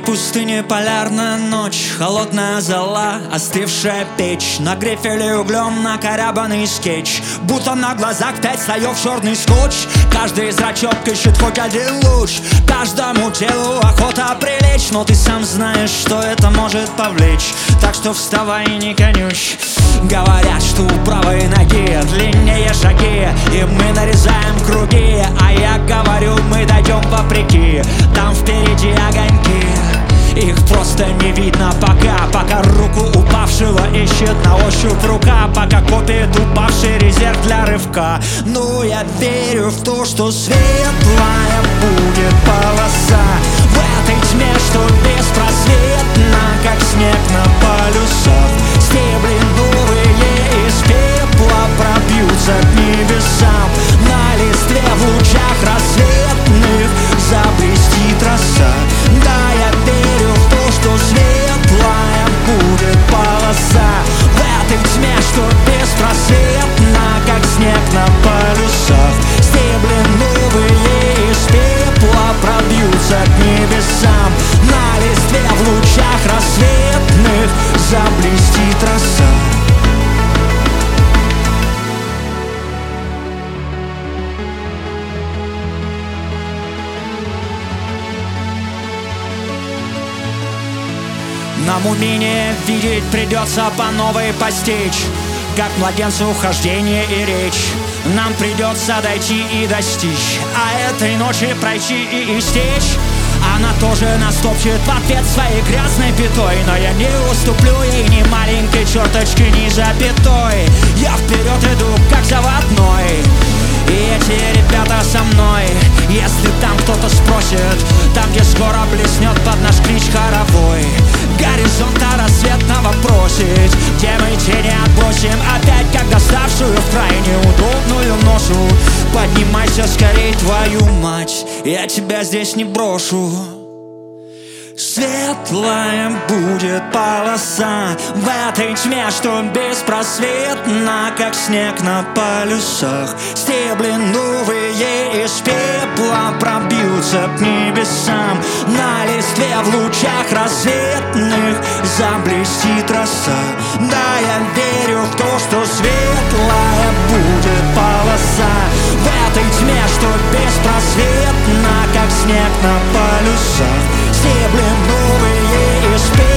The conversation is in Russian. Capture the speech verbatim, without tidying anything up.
пустыне полярная ночь, холодная зола, остывшая печь, на грифеле углем накорябанный скетч, будто на глазах пять слоев черный скотч. Каждый зрачок ищет хоть один луч, каждому телу охота прилечь, но ты сам знаешь, что это может повлечь, так что вставай и не конючь. Говорят, что у правой ноги длиннее шаги, и мы нарезаем круги, а я говорю, мы дойдем вопреки, там впереди огоньки. Их просто не видно пока, пока руку упавшего ищет на ощупь рука, пока копит упавший резерв для рывка. Но я верю в то, что светлая будет полоса в этой тьме, что беспросветна, как снег на полюсах. Стебли новые из пепла пробьются к небесам, на листве в лучах рассветных заблестит роса. Да, я верю в то, что светлая будет полоса в этой тьме, что беспросветна, как снег на полюсах. Стебли новые из пепла пробьются к небесам, на листве в лучах рассветных заблестит роса. На мумине видеть придется по новой постичь, как младенцу хождение и речь. Нам придется дойти и достичь, а этой ночи пройти и истечь. Она тоже нас топчет в ответ своей грязной пятой, но я не уступлю ей ни маленькой черточки, ни запятой. Я вперед иду, как заводной, и эти ребята со мной. Если там кто-то спросит, там, где скоро блеснет под наш клич хоровой горизонта рассветного просить, где мы тени отбросим опять, как доставшую в крайне удобную ношу. Поднимайся скорей, твою мать, я тебя здесь не брошу. Светлая будет полоса в этой тьме, что беспросветна, как снег на полюсах. Стебли новые из пепла пробьются к небесам, на листве в лучах рассветных заблестит роса. Да, я верю в то, что светлая будет полоса в этой тьме, что беспросветна, как снег на полюсах. Стебли новые из пепла